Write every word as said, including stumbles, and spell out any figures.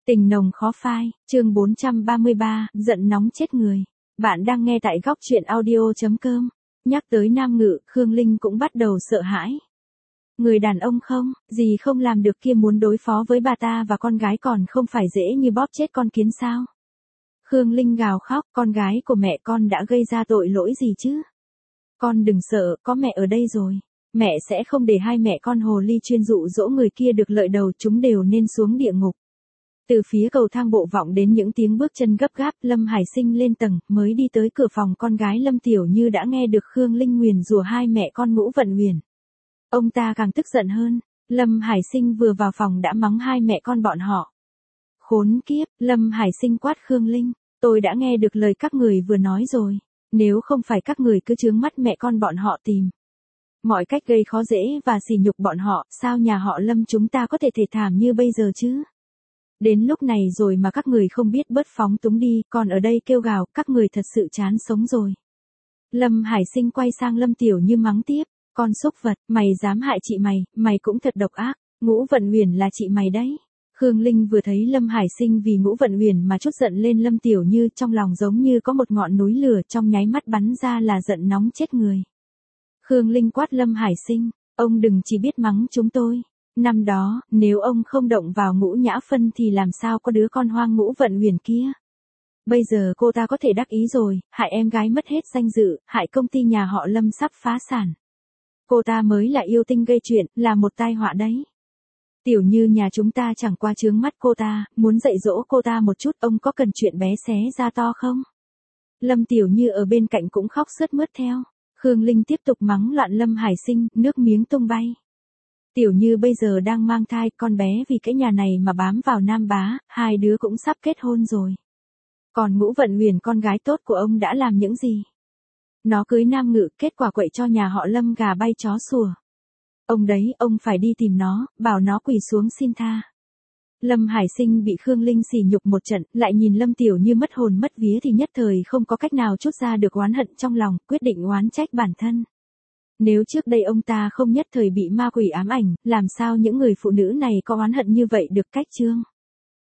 Tình nồng khó phai, chương bốn trăm ba mươi ba, giận nóng chết người. Bạn đang nghe tại góc truyện audio.com. Nhắc tới Nam Ngự, Khương Linh cũng bắt đầu sợ hãi. Người đàn ông không, gì không làm được kia muốn đối phó với bà ta và con gái còn không phải dễ như bóp chết con kiến sao. Khương Linh gào khóc, con gái của mẹ con đã gây ra tội lỗi gì chứ? Con đừng sợ, có mẹ ở đây rồi. Mẹ sẽ không để hai mẹ con hồ ly chuyên dụ dỗ người kia được lợi đầu, chúng đều nên xuống địa ngục. Từ phía cầu thang bộ vọng đến những tiếng bước chân gấp gáp, Lâm Hải Sinh lên tầng, mới đi tới cửa phòng con gái Lâm Tiểu Như đã nghe được Khương Linh nguyền rủa hai mẹ con Ngũ Vận Huyền. Ông ta càng tức giận hơn, Lâm Hải Sinh vừa vào phòng đã mắng hai mẹ con bọn họ. Khốn kiếp, Lâm Hải Sinh quát Khương Linh, tôi đã nghe được lời các người vừa nói rồi, nếu không phải các người cứ trướng mắt mẹ con bọn họ tìm mọi cách gây khó dễ và sỉ nhục bọn họ, sao nhà họ Lâm chúng ta có thể thể thảm như bây giờ chứ? Đến lúc này rồi mà các người không biết bớt phóng túng đi, còn ở đây kêu gào, các người thật sự chán sống rồi. Lâm Hải Sinh quay sang Lâm Tiểu Như mắng tiếp, con xúc vật, mày dám hại chị mày, mày cũng thật độc ác, Ngũ Vận Huyền là chị mày đấy. Khương Linh vừa thấy Lâm Hải Sinh vì Ngũ Vận Huyền mà chút giận lên Lâm Tiểu Như, trong lòng giống như có một ngọn núi lửa trong nháy mắt bắn ra là giận nóng chết người. Khương Linh quát Lâm Hải Sinh, ông đừng chỉ biết mắng chúng tôi. Năm đó, nếu ông không động vào Ngũ Nhã Phân thì làm sao có đứa con hoang Ngũ Vận Huyền kia. Bây giờ cô ta có thể đắc ý rồi, hại em gái mất hết danh dự, hại công ty nhà họ Lâm sắp phá sản. Cô ta mới là yêu tinh gây chuyện, là một tai họa đấy. Tiểu Như nhà chúng ta chẳng qua chướng mắt cô ta, muốn dạy dỗ cô ta một chút, ông có cần chuyện bé xé ra to không? Lâm Tiểu Như ở bên cạnh cũng khóc sướt mướt theo. Khương Linh tiếp tục mắng loạn Lâm Hải Sinh, nước miếng tung bay. Tiểu Như bây giờ đang mang thai, con bé vì cái nhà này mà bám vào Nam Bá, hai đứa cũng sắp kết hôn rồi. Còn Ngũ Vận Huyền con gái tốt của ông đã làm những gì? Nó cưới Nam Ngự, kết quả quậy cho nhà họ Lâm gà bay chó sủa. Ông đấy, ông phải đi tìm nó, bảo nó quỳ xuống xin tha. Lâm Hải Sinh bị Khương Linh sỉ nhục một trận, lại nhìn Lâm Tiểu Như mất hồn mất vía thì nhất thời không có cách nào trút ra được oán hận trong lòng, quyết định oán trách bản thân. Nếu trước đây ông ta không nhất thời bị ma quỷ ám ảnh, làm sao những người phụ nữ này có oán hận như vậy được cách chương?